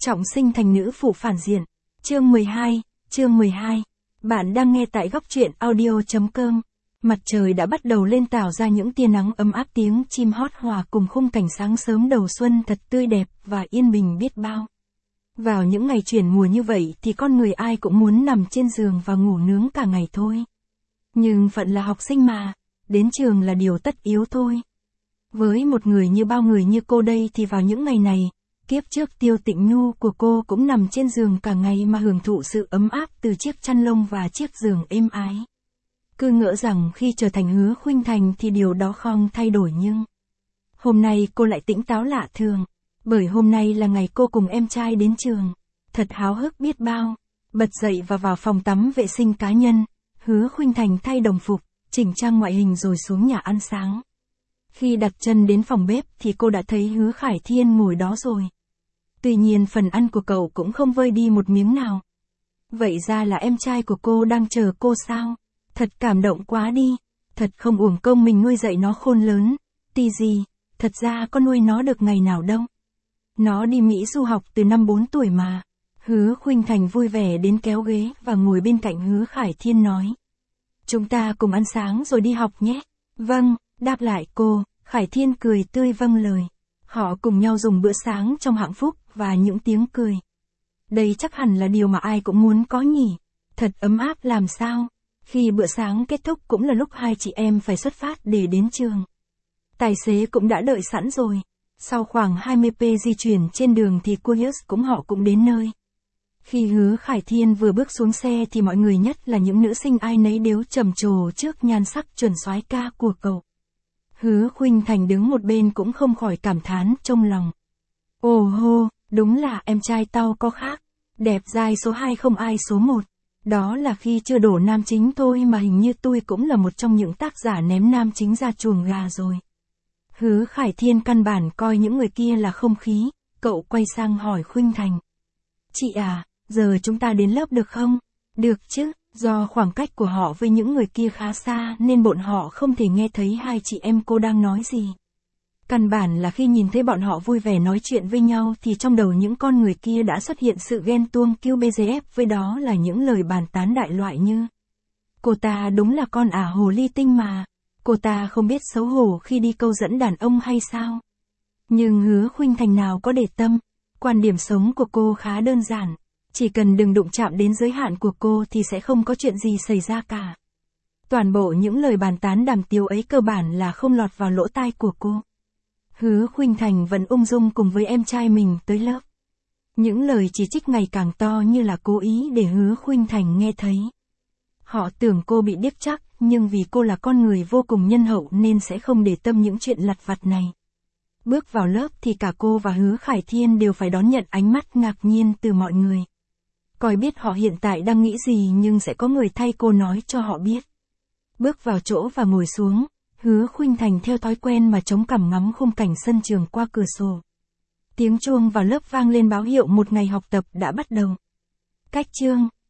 Trọng sinh thành nữ phụ phản diện. Chương 12. Bạn đang nghe tại góc truyện audio.com. Mặt trời đã bắt đầu lên tạo ra những tia nắng ấm áp, tiếng chim hót hòa cùng khung cảnh sáng sớm đầu xuân thật tươi đẹp và yên bình biết bao. Vào những ngày chuyển mùa như vậy thì con người ai cũng muốn nằm trên giường và ngủ nướng cả ngày thôi. Nhưng phận là học sinh mà, đến trường là điều tất yếu thôi. Với một người như bao người như cô đây thì vào những ngày này, kiếp trước Tiêu Tịnh Nhu của cô cũng nằm trên giường cả ngày mà hưởng thụ sự ấm áp từ chiếc chăn lông và chiếc giường êm ái. Cứ ngỡ rằng khi trở thành Hứa Khuynh Thành thì điều đó không thay đổi, nhưng hôm nay cô lại tỉnh táo lạ thường, bởi hôm nay là ngày cô cùng em trai đến trường. Thật háo hức biết bao. Bật dậy và vào phòng tắm vệ sinh cá nhân, Hứa Khuynh Thành thay đồng phục, chỉnh trang ngoại hình rồi xuống nhà ăn sáng. Khi đặt chân đến phòng bếp thì cô đã thấy Hứa Khải Thiên ngồi đó rồi. Tuy nhiên phần ăn của cậu cũng không vơi đi một miếng nào. Vậy ra là em trai của cô đang chờ cô sao? Thật cảm động quá đi. Thật không uổng công mình nuôi dạy nó khôn lớn. Tí gì, thật ra con nuôi nó được ngày nào đâu. Nó đi Mỹ du học từ năm 4 tuổi mà. Hứa Khuynh Thành vui vẻ đến kéo ghế và ngồi bên cạnh Hứa Khải Thiên nói. Chúng ta cùng ăn sáng rồi đi học nhé. Vâng, đáp lại cô, Khải Thiên cười tươi vâng lời. Họ cùng nhau dùng bữa sáng trong hạnh phúc và những tiếng cười. Đây chắc hẳn là điều mà ai cũng muốn có nhỉ. Thật ấm áp làm sao. Khi bữa sáng kết thúc cũng là lúc hai chị em phải xuất phát để đến trường. Tài xế cũng đã đợi sẵn rồi. Sau khoảng 20 di chuyển trên đường thì Curious họ cũng đến nơi. Khi Hứa Khải Thiên vừa bước xuống xe thì mọi người, nhất là những nữ sinh, ai nấy đều trầm trồ trước nhan sắc chuẩn soái ca của cậu. Hứa Khuynh Thành đứng một bên cũng không khỏi cảm thán trong lòng. Ồ hô, đúng là em trai tao có khác. Đẹp dai số 2 không ai số 1. Đó là khi chưa đổ nam chính thôi mà hình như tôi cũng là một trong những tác giả ném nam chính ra chuồng gà rồi. Hứa Khải Thiên căn bản coi những người kia là không khí, cậu quay sang hỏi Khuynh Thành. Chị à, giờ chúng ta đến lớp được không? Được chứ, do khoảng cách của họ với những người kia khá xa nên bọn họ không thể nghe thấy hai chị em cô đang nói gì. Căn bản là khi nhìn thấy bọn họ vui vẻ nói chuyện với nhau thì trong đầu những con người kia đã xuất hiện sự ghen tuông kiêu BGF, với đó là những lời bàn tán đại loại như: cô ta đúng là con ả hồ ly tinh mà, cô ta không biết xấu hổ khi đi câu dẫn đàn ông hay sao. Nhưng Hứa Khuynh Thành nào có để tâm, quan điểm sống của cô khá đơn giản, chỉ cần đừng đụng chạm đến giới hạn của cô thì sẽ không có chuyện gì xảy ra cả. Toàn bộ những lời bàn tán đàm tiếu ấy cơ bản là không lọt vào lỗ tai của cô. Hứa Khuynh Thành vẫn ung dung cùng với em trai mình tới lớp. Những lời chỉ trích ngày càng to như là cố ý để Hứa Khuynh Thành nghe thấy. Họ tưởng cô bị điếc chắc, nhưng vì cô là con người vô cùng nhân hậu nên sẽ không để tâm những chuyện lặt vặt này. Bước vào lớp thì cả cô và Hứa Khải Thiên đều phải đón nhận ánh mắt ngạc nhiên từ mọi người. Coi biết họ hiện tại đang nghĩ gì nhưng sẽ có người thay cô nói cho họ biết. Bước vào chỗ và ngồi xuống, Hứa Khuynh Thành theo thói quen mà chống cằm ngắm khung cảnh sân trường qua cửa sổ. Tiếng chuông vào lớp vang lên báo hiệu một ngày học tập đã bắt đầu. Cách chương